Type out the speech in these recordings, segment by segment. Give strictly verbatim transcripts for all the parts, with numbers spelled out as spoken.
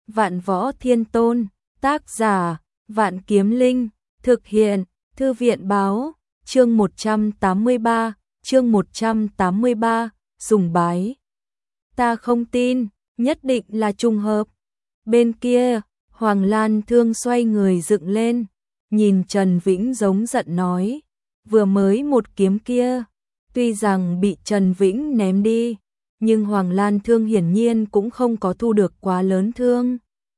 Vạn Võ Thiên Tôn, tác giả, Vạn Kiếm Linh, thực hiện, Thư viện báo, chương một trăm tám mươi ba, chương một trăm tám mươi ba, sùng bái. Ta không tin, nhất định là trùng hợp. Bên kia, Hoàng Lan Thương xoay người dựng lên, nhìn Trần Vĩnh giống giận nói, vừa mới một kiếm kia, tuy rằng bị Trần Vĩnh ném đi, nhưng Hoàng Lan Thương hiển nhiên cũng không có thu được quá lớn thương.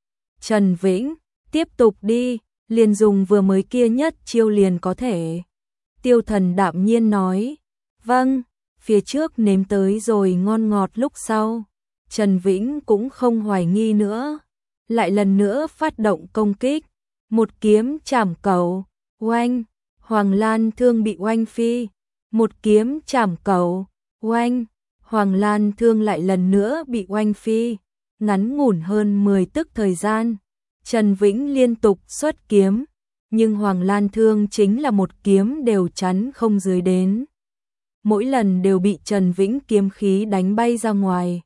Trần Vĩnh, tiếp tục đi, liền dùng vừa mới kia nhất chiêu liền có thể. Tiêu Thần đạm nhiên nói, vâng, phía trước nếm tới rồi ngon ngọt lúc sau. Trần Vĩnh cũng không hoài nghi nữa, lại lần nữa phát động công kích, một kiếm chảm cầu, oanh, Hoàng Lan Thương bị oanh phi, một kiếm chảm cầu, oanh, Hoàng Lan Thương lại lần nữa bị oanh phi, ngắn ngủn hơn mười tức thời gian, Trần Vĩnh liên tục xuất kiếm, nhưng Hoàng Lan Thương chính là một kiếm đều chắn không dưới đến. Mỗi lần đều bị Trần Vĩnh kiếm khí đánh bay ra ngoài.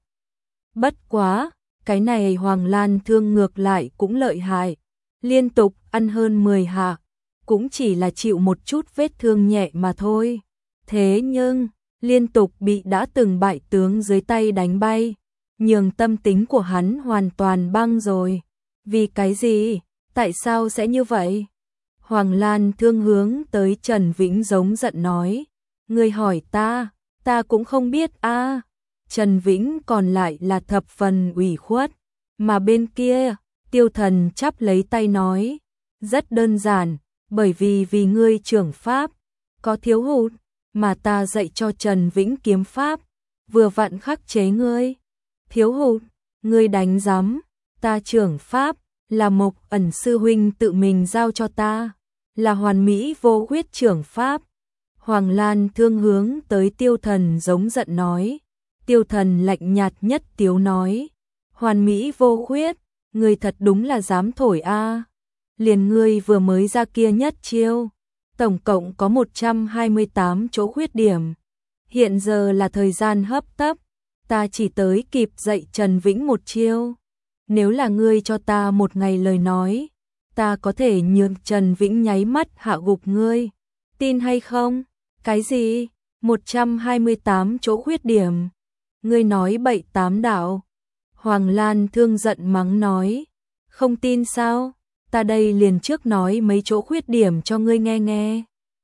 Bất quá, cái này Hoàng Lan Thương ngược lại cũng lợi hại, liên tục ăn hơn mười hạ, cũng chỉ là chịu một chút vết thương nhẹ mà thôi. Thế nhưng, liên tục bị đã từng bại tướng dưới tay đánh bay, nhường tâm tính của hắn hoàn toàn băng rồi. Vì cái gì? Tại sao sẽ như vậy? Hoàng Lan Thương hướng tới Trần Vĩnh giống giận nói, ngươi hỏi ta, ta cũng không biết a. À. Trần Vĩnh còn lại là thập phần ủy khuất, mà bên kia, Tiêu Thần chắp lấy tay nói, rất đơn giản, bởi vì vì ngươi trưởng pháp có thiếu hụt, mà ta dạy cho Trần Vĩnh kiếm pháp, vừa vặn khắc chế ngươi. Thiếu hụt, ngươi đánh rắm, ta trưởng pháp là Mộc Ẩn sư huynh tự mình giao cho ta, là hoàn mỹ vô khuyết trưởng pháp. Hoàng Lan Thương hướng tới Tiêu Thần giống giận nói. Tiêu Thần lạnh nhạt nhất tiếu nói, hoàn mỹ vô khuyết, ngươi thật đúng là dám thổi a. À. Liền ngươi vừa mới ra kia nhất chiêu, tổng cộng có một trăm hai mươi tám chỗ khuyết điểm. Hiện giờ là thời gian hấp tấp, ta chỉ tới kịp dạy Trần Vĩnh một chiêu. Nếu là ngươi cho ta một ngày lời nói, ta có thể nhường Trần Vĩnh nháy mắt hạ gục ngươi. Tin hay không? Cái gì? một trăm hai mươi tám chỗ khuyết điểm. Ngươi nói bậy tám đạo. Hoàng Lan Thương giận mắng nói, không tin sao? Ta đây liền trước nói mấy chỗ khuyết điểm cho ngươi nghe nghe.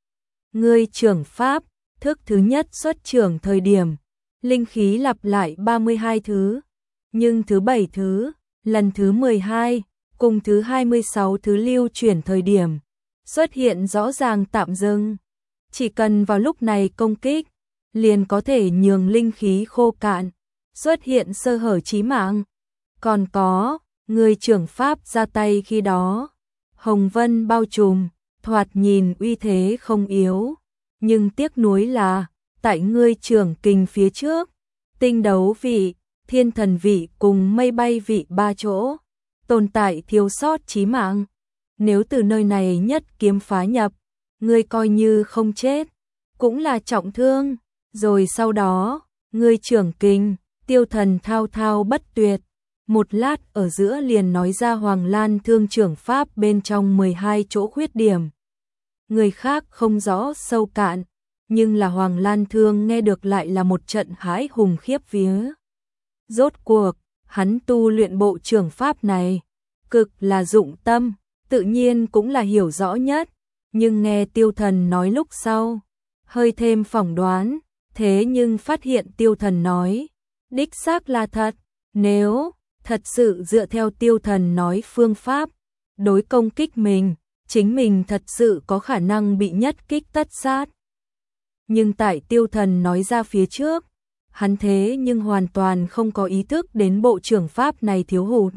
Ngươi trưởng pháp, thức thứ nhất xuất trưởng thời điểm, linh khí lặp lại ba mươi hai thứ, nhưng thứ bảy thứ, lần thứ mười hai, cùng thứ hai mươi sáu thứ lưu chuyển thời điểm, xuất hiện rõ ràng tạm dừng. Chỉ cần vào lúc này công kích, liền có thể nhường linh khí khô cạn, xuất hiện sơ hở chí mạng. Còn có, người trưởng pháp ra tay khi đó, hồng vân bao trùm, thoạt nhìn uy thế không yếu, nhưng tiếc nuối là, tại ngươi trưởng kình phía trước, tinh đấu vị, thiên thần vị cùng mây bay vị ba chỗ, tồn tại thiếu sót chí mạng. Nếu từ nơi này nhất kiếm phá nhập, ngươi coi như không chết, cũng là trọng thương. Rồi sau đó, ngươi trưởng kình, Tiêu Thần thao thao bất tuyệt, một lát ở giữa liền nói ra Hoàng Lan Thương trưởng pháp bên trong mười hai chỗ khuyết điểm. Người khác không rõ sâu cạn, nhưng là Hoàng Lan Thương nghe được lại là một trận hãi hùng khiếp vía. Rốt cuộc, hắn tu luyện bộ trưởng pháp này, cực là dụng tâm, tự nhiên cũng là hiểu rõ nhất, nhưng nghe Tiêu Thần nói lúc sau, hơi thêm phỏng đoán. Thế nhưng phát hiện Tiêu Thần nói, đích xác là thật, nếu thật sự dựa theo Tiêu Thần nói phương pháp, đối công kích mình, chính mình thật sự có khả năng bị nhất kích tất sát. Nhưng tại Tiêu Thần nói ra phía trước, hắn thế nhưng hoàn toàn không có ý thức đến bộ trưởng pháp này thiếu hụt.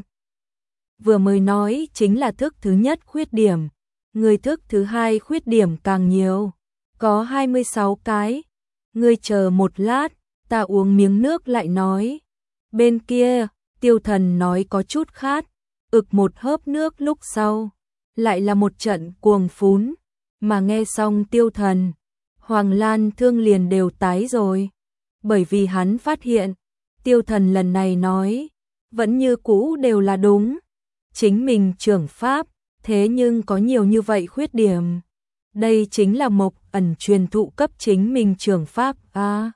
Vừa mới nói chính là thức thứ nhất khuyết điểm, người thức thứ hai khuyết điểm càng nhiều, có hai mươi sáu cái. Ngươi chờ một lát, ta uống miếng nước lại nói. Bên kia, Tiêu Thần nói có chút khát, ực một hớp nước lúc sau, lại là một trận cuồng phún, mà nghe xong Tiêu Thần, Hoàng Lan Thương liền đều tái rồi, bởi vì hắn phát hiện, Tiêu Thần lần này nói, vẫn như cũ đều là đúng, chính mình trưởng pháp, thế nhưng có nhiều như vậy khuyết điểm. Đây chính là Mộc Ẩn truyền thụ cấp chính mình trưởng pháp à.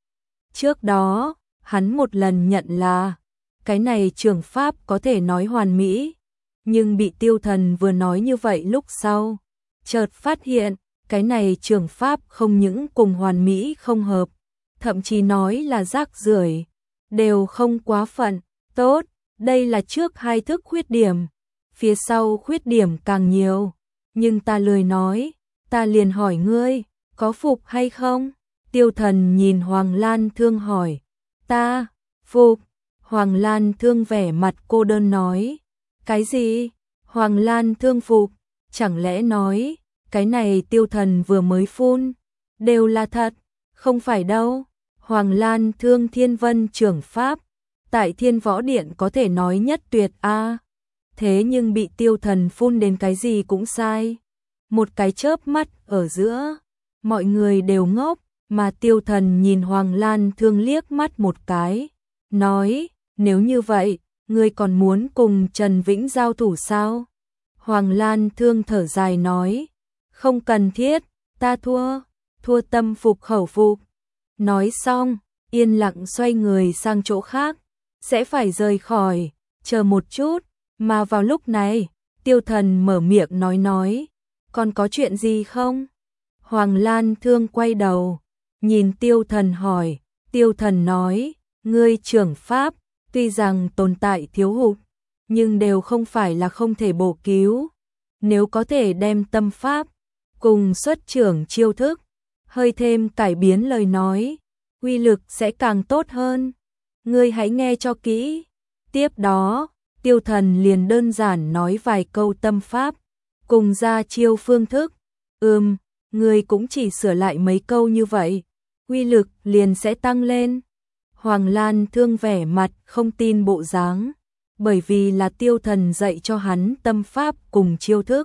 Trước đó, hắn một lần nhận là, cái này trưởng pháp có thể nói hoàn mỹ, nhưng bị Tiêu Thần vừa nói như vậy lúc sau, chợt phát hiện, cái này trưởng pháp không những cùng hoàn mỹ không hợp, thậm chí nói là rác rưởi, đều không quá phận, tốt, đây là trước hai thức khuyết điểm, phía sau khuyết điểm càng nhiều, nhưng ta lười nói, ta liền hỏi ngươi, có phục hay không? Tiêu Thần nhìn Hoàng Lan Thương hỏi, ta, phục, Hoàng Lan Thương vẻ mặt cô đơn nói, cái gì? Hoàng Lan Thương phục, chẳng lẽ nói, cái này Tiêu Thần vừa mới phun, đều là thật, không phải đâu. Hoàng Lan Thương Thiên Vân trưởng pháp, tại Thiên Võ Điện có thể nói nhất tuyệt a. Thế nhưng bị Tiêu Thần phun đến cái gì cũng sai. Một cái chớp mắt ở giữa, mọi người đều ngốc, mà Tiêu Thần nhìn Hoàng Lan Thương liếc mắt một cái, nói, nếu như vậy, ngươi còn muốn cùng Trần Vĩnh giao thủ sao? Hoàng Lan Thương thở dài nói, không cần thiết, ta thua, thua tâm phục khẩu phục. Nói xong, yên lặng xoay người sang chỗ khác, sẽ phải rời khỏi, chờ một chút, mà vào lúc này, Tiêu Thần mở miệng nói nói, còn có chuyện gì không? Hoàng Lan Thương quay đầu, nhìn Tiêu Thần hỏi, Tiêu Thần nói, ngươi trưởng pháp, tuy rằng tồn tại thiếu hụt, nhưng đều không phải là không thể bổ cứu. Nếu có thể đem tâm pháp, cùng xuất trưởng chiêu thức, hơi thêm cải biến lời nói, uy lực sẽ càng tốt hơn. Ngươi hãy nghe cho kỹ. Tiếp đó, Tiêu Thần liền đơn giản nói vài câu tâm pháp, cùng ra chiêu phương thức. Ừm, ngươi cũng chỉ sửa lại mấy câu như vậy, uy lực liền sẽ tăng lên. Hoàng Lan Thương vẻ mặt không tin bộ dáng, bởi vì là Tiêu Thần dạy cho hắn tâm pháp cùng chiêu thức.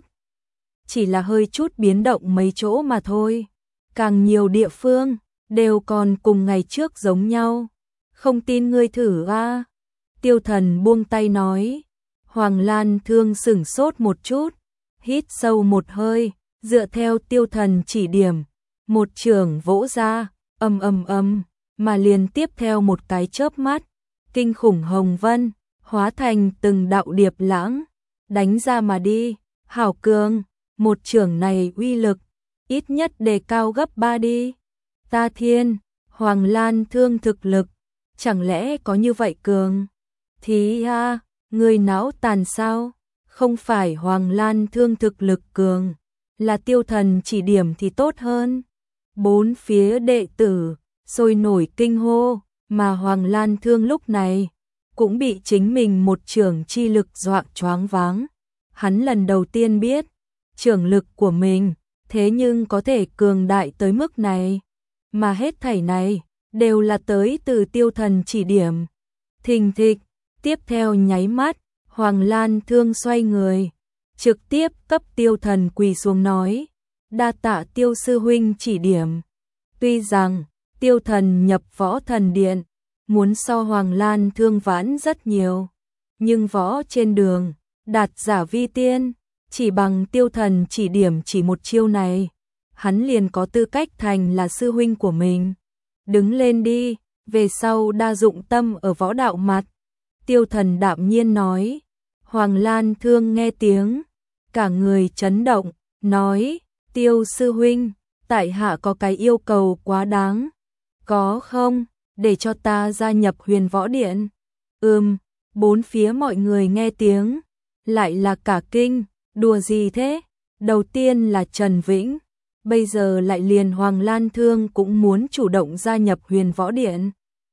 Chỉ là hơi chút biến động mấy chỗ mà thôi, càng nhiều địa phương, đều còn cùng ngày trước giống nhau. Không tin ngươi thử a. Tiêu Thần buông tay nói. Hoàng Lan Thương sửng sốt một chút, hít sâu một hơi, dựa theo Tiêu Thần chỉ điểm, một chưởng vỗ ra, ầm ầm ầm, mà liền tiếp theo một cái chớp mắt, kinh khủng hồng vân hóa thành từng đạo điệp lãng, đánh ra mà đi. Hảo cường, một chưởng này uy lực ít nhất đề cao gấp ba đi. Ta thiên, Hoàng Lan Thương thực lực chẳng lẽ có như vậy cường? Thì a, người não tàn sao? Không phải Hoàng Lan Thương thực lực cường, là Tiêu Thần chỉ điểm thì tốt hơn. Bốn phía đệ tử sôi nổi kinh hô, mà Hoàng Lan Thương lúc này cũng bị chính mình một chưởng chi lực dọa choáng váng. Hắn lần đầu tiên biết chưởng lực của mình, thế nhưng có thể cường đại tới mức này, mà hết thảy này đều là tới từ Tiêu Thần chỉ điểm. Thình thịch, tiếp theo nháy mắt, Hoàng Lan Thương xoay người, trực tiếp cấp Tiêu Thần quỳ xuống nói, đa tạ Tiêu sư huynh chỉ điểm. Tuy rằng Tiêu Thần nhập Võ Thần Điện, muốn so Hoàng Lan Thương vãn rất nhiều, nhưng võ trên đường, đạt giả vi tiên, chỉ bằng Tiêu Thần chỉ điểm chỉ một chiêu này, hắn liền có tư cách thành là sư huynh của mình. Đứng lên đi, về sau đa dụng tâm ở võ đạo mặt. Tiêu Thần đạm nhiên nói. Hoàng Lan Thương nghe tiếng, cả người chấn động, nói, Tiêu sư huynh, tại hạ có cái yêu cầu quá đáng. Có không, để cho ta gia nhập Huyền Võ Điện? Ừm, bốn phía mọi người nghe tiếng, lại là cả kinh, đùa gì thế? Đầu tiên là Trần Vĩnh, bây giờ lại liền Hoàng Lan Thương cũng muốn chủ động gia nhập Huyền Võ Điện.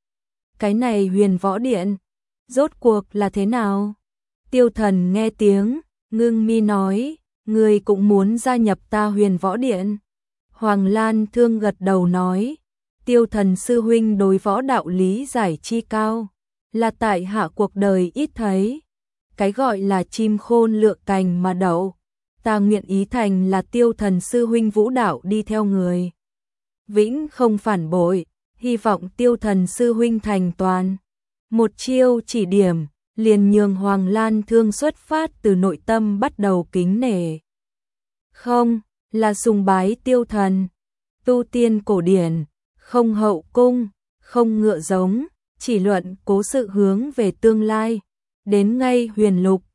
Cái này Huyền Võ Điện, rốt cuộc là thế nào? Tiêu Thần nghe tiếng, ngưng mi nói, người cũng muốn gia nhập ta Huyền Võ Điện. Hoàng Lan Thương gật đầu nói, Tiêu Thần sư huynh đối võ đạo lý giải chi cao, là tại hạ cuộc đời ít thấy. Cái gọi là chim khôn lựa cành mà đậu, ta nguyện ý thành là Tiêu Thần sư huynh vũ đạo đi theo người. Vĩnh không phản bội, hy vọng Tiêu Thần sư huynh thành toàn. Một chiêu chỉ điểm, liền nhường Hoàng Lan Thương xuất phát từ nội tâm bắt đầu kính nể. Không, là sùng bái tiêu thần, tu tiên cổ điển, không hậu cung, không ngựa giống, chỉ luận cố sự hướng về tương lai. Đến ngay huyền lục,